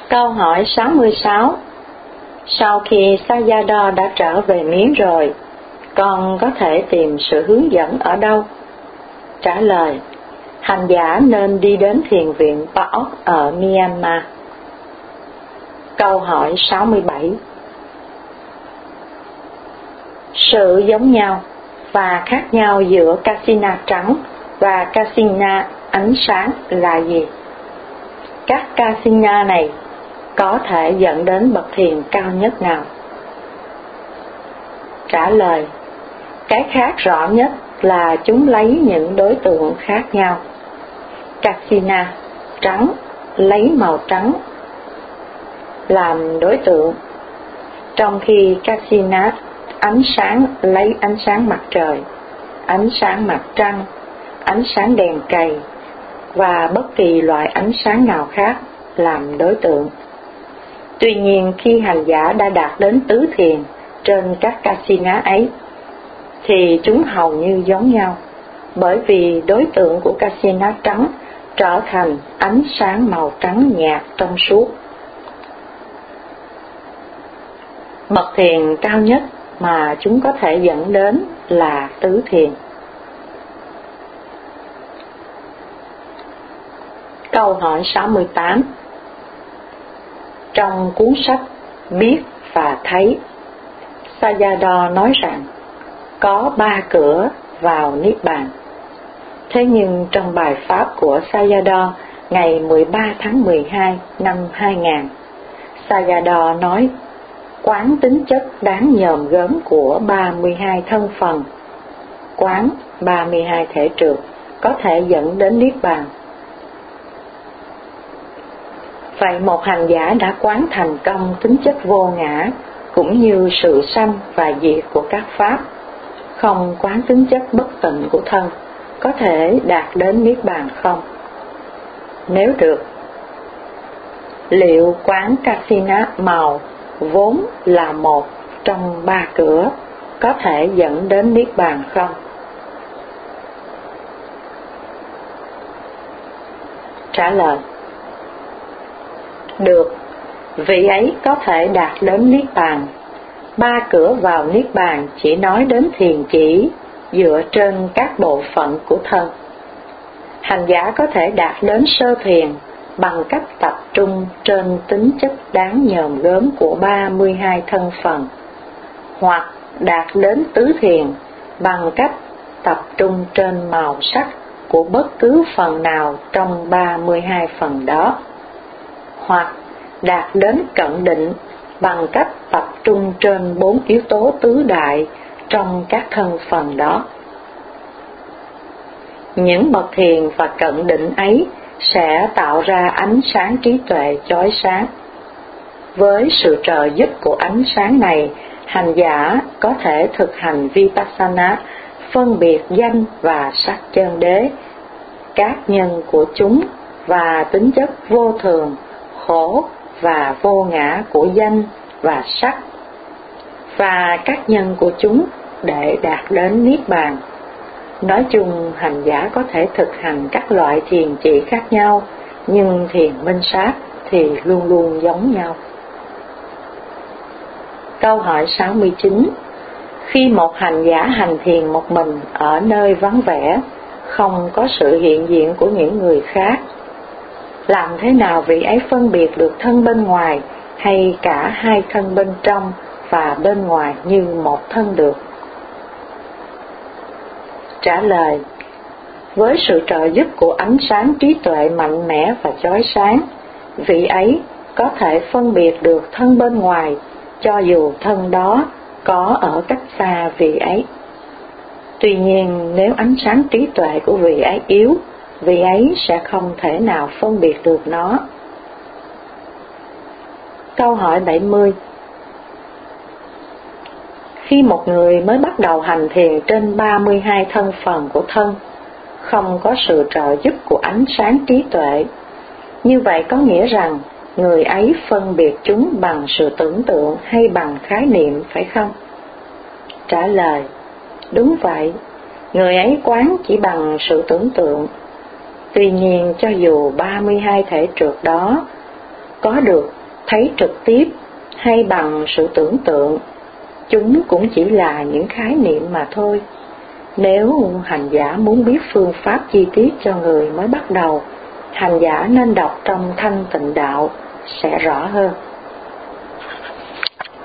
Câu hỏi 66. Sau khi Sayadaw đã trở về Miến rồi, con có thể tìm sự hướng dẫn ở đâu? Trả lời: hành giả nên đi đến thiền viện Paok ở Myanmar. Câu hỏi 67. Sự giống nhau và khác nhau giữa Kasina trắng và Kasina ánh sáng là gì? Các Kasina này có thể dẫn đến bậc thiền cao nhất nào? Trả lời: cái khác rõ nhất là chúng lấy những đối tượng khác nhau. Kasina trắng lấy màu trắng làm đối tượng, trong khi Kasina ánh sáng lấy ánh sáng mặt trời, ánh sáng mặt trăng, ánh sáng đèn cầy và bất kỳ loại ánh sáng nào khác làm đối tượng. Tuy nhiên, khi hành giả đã đạt đến tứ thiền trên các Kasina ấy, thì chúng hầu như giống nhau, bởi vì đối tượng của Kasina trắng trở thành ánh sáng màu trắng nhạt trong suốt. Bậc thiền cao nhất mà chúng có thể dẫn đến là tứ thiền. Câu hỏi 68. Trong cuốn sách Biết và Thấy, Sayadaw nói rằng có 3 cửa vào Niết Bàn. Thế nhưng trong bài pháp của Sayadaw ngày 13 tháng 12 năm 2000, Sayadaw nói quán tính chất đáng nhòm gớm của 32 thân phần, quán 32 thể trượt có thể dẫn đến Niết Bàn. Vậy một hành giả đã quán thành công tính chất vô ngã cũng như sự sanh và diệt của các pháp, không quán tính chất bất tịnh của thân, có thể đạt đến Niết Bàn không? Nếu được, liệu quán Kasina màu vốn là một trong 3 cửa có thể dẫn đến Niết Bàn không? Trả lời: được, vị ấy có thể đạt đến Niết Bàn. 3 cửa vào Niết Bàn chỉ nói đến thiền chỉ dựa trên các bộ phận của thân. Hành giả có thể đạt đến sơ thiền bằng cách tập trung trên tính chất đáng nhòm gớm của 32 thân phần, hoặc đạt đến tứ thiền bằng cách tập trung trên màu sắc của bất cứ phần nào trong 32 phần đó, hoặc đạt đến cận định bằng cách tập trung trên 4 yếu tố tứ đại trong các thân phần đó. Những bậc thiền và cận định ấy sẽ tạo ra ánh sáng trí tuệ chói sáng. Với sự trợ giúp của ánh sáng này, hành giả có thể thực hành Vipassana, phân biệt danh và sắc chân đế, các nhân của chúng và tính chất vô thường, khổ và vô ngã của danh và sắc, và các nhân của chúng để đạt đến Niết Bàn. Nói chung, hành giả có thể thực hành các loại thiền chỉ khác nhau, nhưng thiền minh sát thì luôn luôn giống nhau. Câu hỏi 69. Khi một hành giả hành thiền một mình ở nơi vắng vẻ, không có sự hiện diện của những người khác, làm thế nào vị ấy phân biệt được thân bên ngoài hay cả hai thân bên trong và bên ngoài như một thân được? Trả lời: với sự trợ giúp của ánh sáng trí tuệ mạnh mẽ và chói sáng, vị ấy có thể phân biệt được thân bên ngoài, cho dù thân đó có ở cách xa vị ấy. Tuy nhiên, nếu ánh sáng trí tuệ của vị ấy yếu, vị ấy sẽ không thể nào phân biệt được nó. Câu hỏi 70. Khi một người mới bắt đầu hành thiền trên 32 thân phần của thân, không có sự trợ giúp của ánh sáng trí tuệ, như vậy có nghĩa rằng người ấy phân biệt chúng bằng sự tưởng tượng hay bằng khái niệm, phải không? Trả lời: đúng vậy, người ấy quán chỉ bằng sự tưởng tượng. Tuy nhiên, cho dù 32 thể trượt đó có được thấy trực tiếp hay bằng sự tưởng tượng, chúng cũng chỉ là những khái niệm mà thôi. Nếu hành giả muốn biết phương pháp chi tiết cho người mới bắt đầu, hành giả nên đọc trong Thanh Tịnh Đạo sẽ rõ hơn.